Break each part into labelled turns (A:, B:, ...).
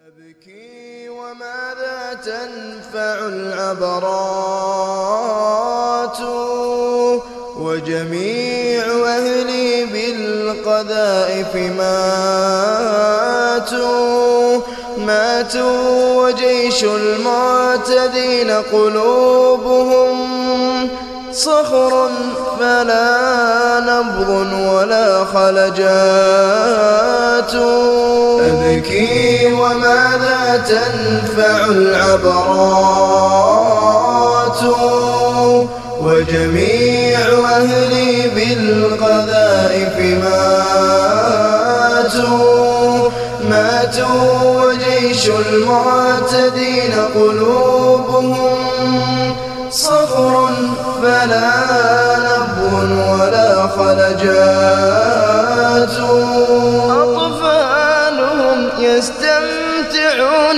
A: أبكي وماذا تنفع العبرات وجميع أهلي بالقذائف ماتوا وجيش المعتدين قلوبهم صخر فلا نبض ولا خلجات. أبكي وماذا تنفع العبرات وجميع أهلي بالقذائف ماتوا وجيش المعتدين قلوبهم صخر فلا نبض ولا خلجات. أطفالهم يستمتعون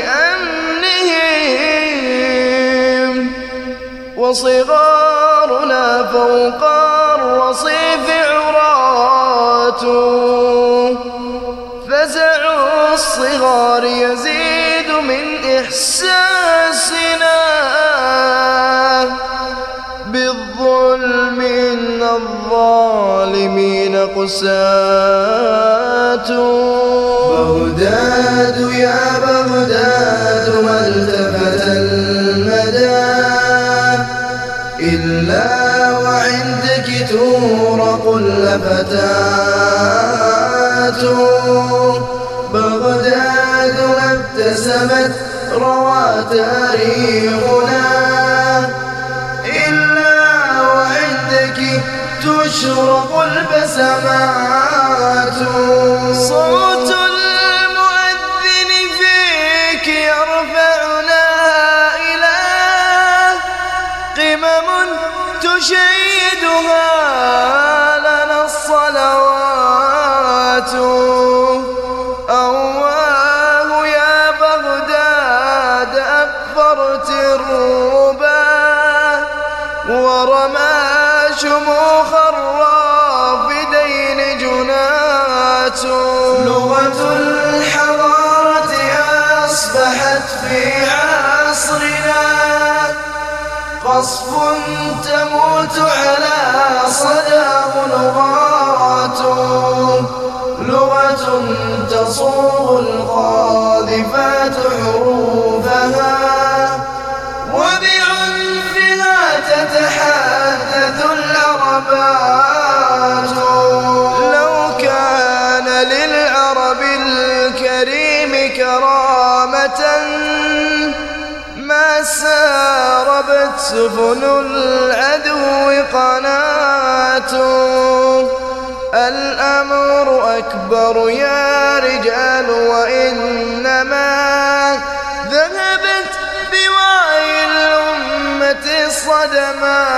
A: بأمنهم وصغارنا فوق الرصيف عراة. فزع الصغار يزيد من إحساسنا بالظلم إن الظالمين قساة. بغداد يا بغداد ما التفت المدى إلا وعندك تورق اللفتات. بغداد ما ابتسمت روى تاريخنا إلا وعندك تشرق البسمات. صوت المؤذن فيك يرفعنا إلى قمم تشيدها لنا الصلوات. أواه يا بغداد أكفرت الربا ورمى شموخ الرافدين جنات. لغة الحضارة أصبحت في عصرنا قصف تموت على صداه لغات. لغة تصوغ القاذفات حروفها وبعنفها تتحدث العربات. لو كان للعرب الكريم كرامة ما ساربت سفن العدو قناة. الأمر أكبر يا رجال وإنما ذهبت بوعي الأمة الصدمات.